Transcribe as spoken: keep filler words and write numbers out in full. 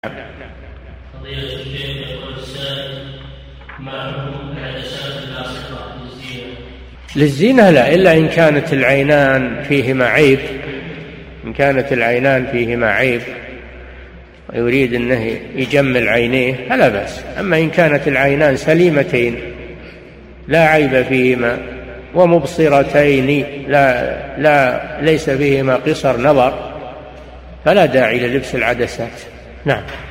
فضيلة الشيخ يقول السائل: ما حكم العدسات اللاصقة للزينة؟ للزينة لا، إلا إن كانت العينان فيهما عيب. إن كانت العينان فيهما عيب ويريد أنه يجمل عينيه فلا بأس. أما إن كانت العينان سليمتين لا عيب فيهما ومبصرتين لا, لا ليس فيهما قصر نظر فلا داعي للبس العدسات. نعم.